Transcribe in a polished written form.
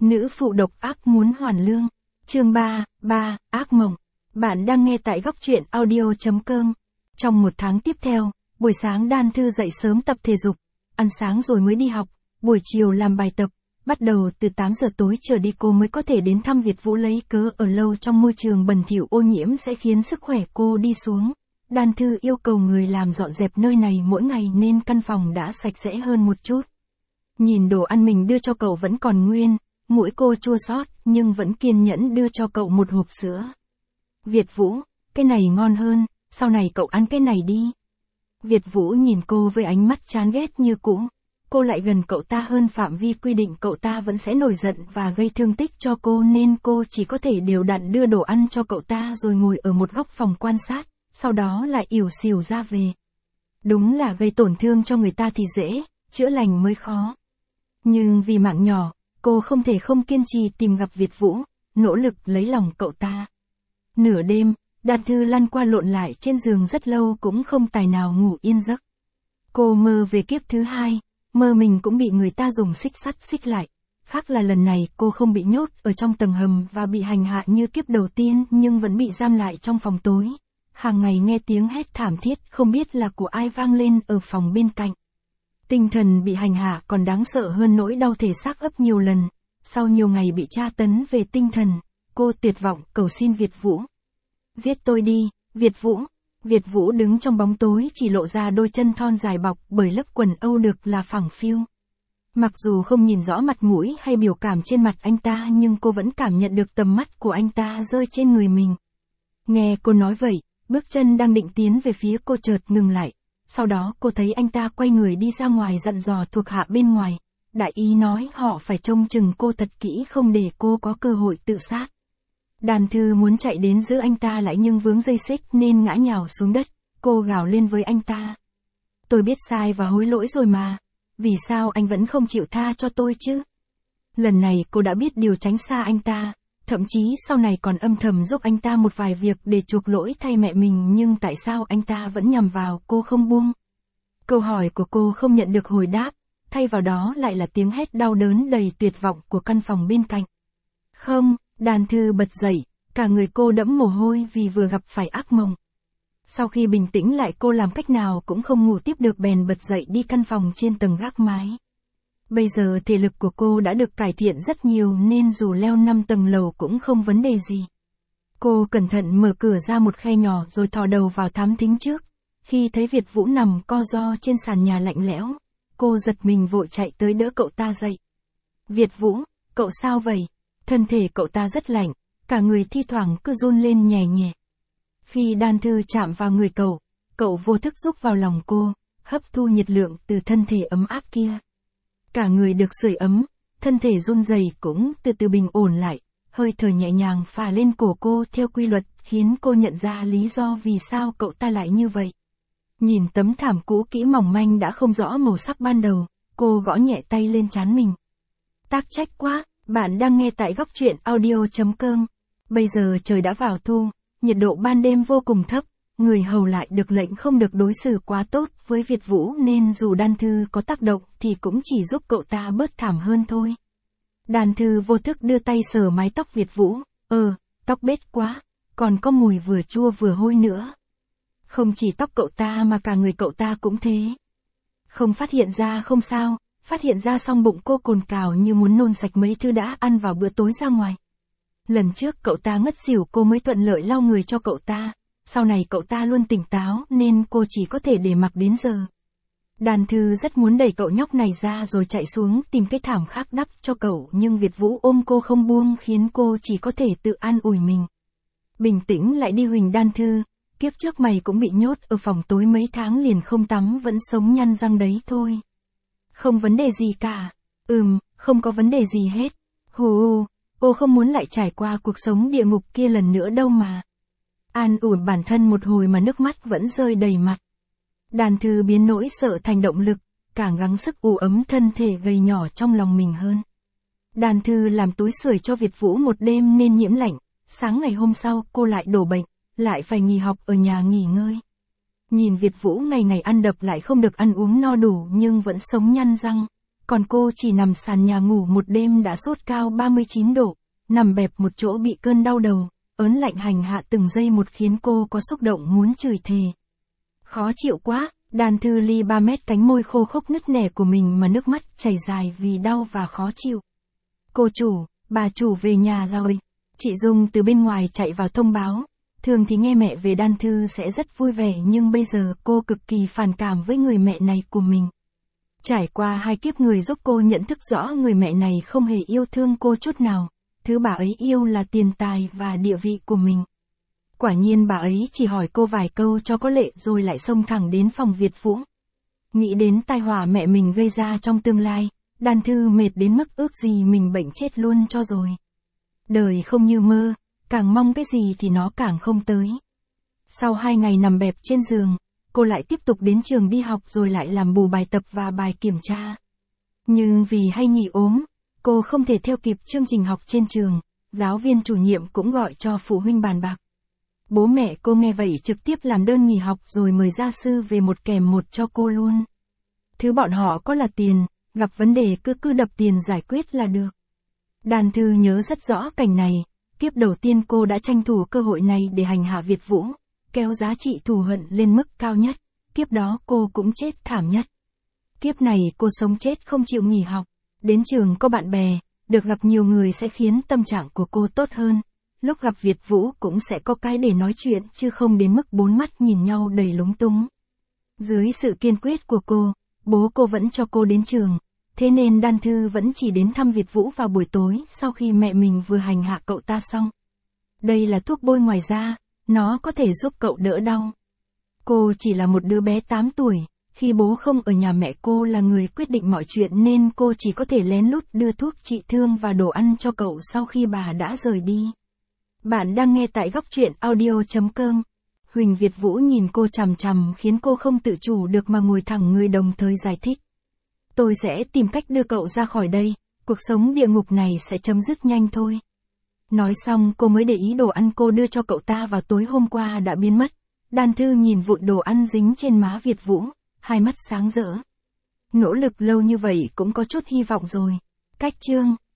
Nữ phụ độc ác muốn hoàn lương. Chương 3, ác mộng. Bạn đang nghe tại góc truyện audio.com. Trong một tháng tiếp theo, buổi sáng Đan Thư dậy sớm tập thể dục, ăn sáng rồi mới đi học, buổi chiều làm bài tập, bắt đầu từ 8 giờ tối trở đi cô mới có thể đến thăm Việt Vũ, lấy cớ ở lâu trong môi trường bẩn thỉu ô nhiễm sẽ khiến sức khỏe cô đi xuống. Đan Thư yêu cầu người làm dọn dẹp nơi này mỗi ngày nên căn phòng đã sạch sẽ hơn một chút. Nhìn đồ ăn mình đưa cho cậu vẫn còn nguyên, mũi cô chua xót nhưng vẫn kiên nhẫn đưa cho cậu một hộp sữa. Việt Vũ, cái này ngon hơn, sau này cậu ăn cái này đi. Việt Vũ nhìn cô với ánh mắt chán ghét như cũ. Cô lại gần cậu ta hơn phạm vi quy định, cậu ta vẫn sẽ nổi giận và gây thương tích cho cô nên cô chỉ có thể đều đặn đưa đồ ăn cho cậu ta rồi ngồi ở một góc phòng quan sát, sau đó lại ỉu xìu ra về. Đúng là gây tổn thương cho người ta thì dễ, chữa lành mới khó. Nhưng vì mạng nhỏ, cô không thể không kiên trì tìm gặp Việt Vũ, nỗ lực lấy lòng cậu ta. Nửa đêm, Đan Thư lăn qua lộn lại trên giường rất lâu cũng không tài nào ngủ yên giấc. Cô mơ về kiếp thứ hai, mơ mình cũng bị người ta dùng xích sắt xích lại. Khác là lần này cô không bị nhốt ở trong tầng hầm và bị hành hạ như kiếp đầu tiên nhưng vẫn bị giam lại trong phòng tối. Hàng ngày nghe tiếng hét thảm thiết không biết là của ai vang lên ở phòng bên cạnh. Tinh thần bị hành hạ còn đáng sợ hơn nỗi đau thể xác gấp nhiều lần. Sau nhiều ngày bị tra tấn về tinh thần, cô tuyệt vọng cầu xin Việt Vũ. Giết tôi đi, Việt Vũ. Việt Vũ đứng trong bóng tối chỉ lộ ra đôi chân thon dài bọc bởi lớp quần âu được là phẳng phiu. Mặc dù không nhìn rõ mặt mũi hay biểu cảm trên mặt anh ta nhưng cô vẫn cảm nhận được tầm mắt của anh ta rơi trên người mình. Nghe cô nói vậy, bước chân đang định tiến về phía cô chợt ngừng lại. Sau đó cô thấy anh ta quay người đi ra ngoài dặn dò thuộc hạ bên ngoài. Đại ý nói họ phải trông chừng cô thật kỹ không để cô có cơ hội tự sát. Đan Thư muốn chạy đến giữ anh ta lại nhưng vướng dây xích nên ngã nhào xuống đất. Cô gào lên với anh ta. Tôi biết sai và hối lỗi rồi mà. Vì sao anh vẫn không chịu tha cho tôi chứ? Lần này cô đã biết điều tránh xa anh ta. Thậm chí sau này còn âm thầm giúp anh ta một vài việc để chuộc lỗi thay mẹ mình, nhưng tại sao anh ta vẫn nhằm vào cô không buông? Câu hỏi của cô không nhận được hồi đáp, thay vào đó lại là tiếng hét đau đớn đầy tuyệt vọng của căn phòng bên cạnh. Không, Đan Thư bật dậy, cả người cô đẫm mồ hôi vì vừa gặp phải ác mộng. Sau khi bình tĩnh lại cô làm cách nào cũng không ngủ tiếp được bèn bật dậy đi căn phòng trên tầng gác mái. Bây giờ thể lực của cô đã được cải thiện rất nhiều nên dù leo 5 tầng lầu cũng không vấn đề gì. Cô cẩn thận mở cửa ra một khe nhỏ rồi thò đầu vào thám thính trước. Khi thấy Việt Vũ nằm co ro trên sàn nhà lạnh lẽo, cô giật mình vội chạy tới đỡ cậu ta dậy. Việt Vũ, cậu sao vậy? Thân thể cậu ta rất lạnh, cả người thi thoảng cứ run lên nhẹ nhẹ. Khi Đan Thư chạm vào người cậu vô thức rúc vào lòng cô, hấp thu nhiệt lượng từ thân thể ấm áp kia. Cả người được sưởi ấm, thân thể run rẩy cũng từ từ bình ổn lại, hơi thở nhẹ nhàng phả lên cổ cô theo quy luật khiến cô nhận ra lý do vì sao cậu ta lại như vậy. Nhìn tấm thảm cũ kỹ mỏng manh đã không rõ màu sắc ban đầu, cô gõ nhẹ tay lên trán mình. Tác trách quá, bạn đang nghe tại góc truyện audio.com. Bây giờ trời đã vào thu, nhiệt độ ban đêm vô cùng thấp. Người hầu lại được lệnh không được đối xử quá tốt với Việt Vũ nên dù Đan Thư có tác động thì cũng chỉ giúp cậu ta bớt thảm hơn thôi. Đan Thư vô thức đưa tay sờ mái tóc Việt Vũ, tóc bết quá, còn có mùi vừa chua vừa hôi nữa. Không chỉ tóc cậu ta mà cả người cậu ta cũng thế. Không phát hiện ra không sao, phát hiện ra xong bụng cô cồn cào như muốn nôn sạch mấy thứ đã ăn vào bữa tối ra ngoài. Lần trước cậu ta ngất xỉu cô mới thuận lợi lau người cho cậu ta. Sau này cậu ta luôn tỉnh táo nên cô chỉ có thể để mặc đến giờ. Đan Thư rất muốn đẩy cậu nhóc này ra rồi chạy xuống tìm cái thảm khác đắp cho cậu nhưng Việt Vũ ôm cô không buông khiến cô chỉ có thể tự an ủi mình. Bình tĩnh lại đi Huỳnh. Đan Thư, kiếp trước mày cũng bị nhốt ở phòng tối mấy tháng liền không tắm vẫn sống nhăn răng đấy thôi. Không vấn đề gì cả. Không có vấn đề gì hết. Cô không muốn lại trải qua cuộc sống địa ngục kia lần nữa đâu mà. An ủi bản thân một hồi mà nước mắt vẫn rơi đầy mặt. Đan Thư biến nỗi sợ thành động lực, càng gắng sức ủ ấm thân thể gầy nhỏ trong lòng mình hơn. Đan Thư làm túi sưởi cho Việt Vũ một đêm nên nhiễm lạnh, sáng ngày hôm sau cô lại đổ bệnh, lại phải nghỉ học ở nhà nghỉ ngơi. Nhìn Việt Vũ ngày ngày ăn đập lại không được ăn uống no đủ nhưng vẫn sống nhăn răng, còn cô chỉ nằm sàn nhà ngủ một đêm đã sốt cao 39 độ, nằm bẹp một chỗ bị cơn đau đầu, ớn lạnh hành hạ từng giây một khiến cô có xúc động muốn chửi thề. Khó chịu quá, Đan Thư li 3 mét cánh môi khô khốc nứt nẻ của mình mà nước mắt chảy dài vì đau và khó chịu. Cô chủ, bà chủ về nhà rồi. Chị Dung từ bên ngoài chạy vào thông báo. Thường thì nghe mẹ về Đan Thư sẽ rất vui vẻ nhưng bây giờ cô cực kỳ phản cảm với người mẹ này của mình. Trải qua 2 kiếp người giúp cô nhận thức rõ người mẹ này không hề yêu thương cô chút nào. Thứ bà ấy yêu là tiền tài và địa vị của mình. Quả nhiên bà ấy chỉ hỏi cô vài câu cho có lệ rồi lại xông thẳng đến phòng Việt Vũ. Nghĩ đến tai họa mẹ mình gây ra trong tương lai, Đan Thư mệt đến mức ước gì mình bệnh chết luôn cho rồi. Đời không như mơ, càng mong cái gì thì nó càng không tới. Sau 2 ngày nằm bẹp trên giường, cô lại tiếp tục đến trường đi học rồi lại làm bù bài tập và bài kiểm tra. Nhưng vì hay nghỉ ốm, cô không thể theo kịp chương trình học trên trường, giáo viên chủ nhiệm cũng gọi cho phụ huynh bàn bạc. Bố mẹ cô nghe vậy trực tiếp làm đơn nghỉ học rồi mời gia sư về một kèm một cho cô luôn. Thứ bọn họ có là tiền, gặp vấn đề cứ đập tiền giải quyết là được. Đan Thư nhớ rất rõ cảnh này, kiếp đầu tiên cô đã tranh thủ cơ hội này để hành hạ Việt Vũ, kéo giá trị thù hận lên mức cao nhất, kiếp đó cô cũng chết thảm nhất. Kiếp này cô sống chết không chịu nghỉ học, đến trường có bạn bè, được gặp nhiều người sẽ khiến tâm trạng của cô tốt hơn. Lúc gặp Việt Vũ cũng sẽ có cái để nói chuyện chứ không đến mức bốn mắt nhìn nhau đầy lúng túng. Dưới sự kiên quyết của cô, bố cô vẫn cho cô đến trường, thế nên Đan Thư vẫn chỉ đến thăm Việt Vũ vào buổi tối sau khi mẹ mình vừa hành hạ cậu ta xong. Đây là thuốc bôi ngoài da, nó có thể giúp cậu đỡ đau. Cô chỉ là một đứa bé 8 tuổi, khi bố không ở nhà mẹ cô là người quyết định mọi chuyện nên cô chỉ có thể lén lút đưa thuốc trị thương và đồ ăn cho cậu sau khi bà đã rời đi. Bạn đang nghe tại góc truyện audio.com. Huỳnh Việt Vũ nhìn cô chằm chằm khiến cô không tự chủ được mà ngồi thẳng người đồng thời giải thích. Tôi sẽ tìm cách đưa cậu ra khỏi đây, cuộc sống địa ngục này sẽ chấm dứt nhanh thôi. Nói xong cô mới để ý đồ ăn cô đưa cho cậu ta vào tối hôm qua đã biến mất. Đan Thư nhìn vụn đồ ăn dính trên má Việt Vũ, hai mắt sáng rỡ. Nỗ lực lâu như vậy cũng có chút hy vọng rồi. Cách chương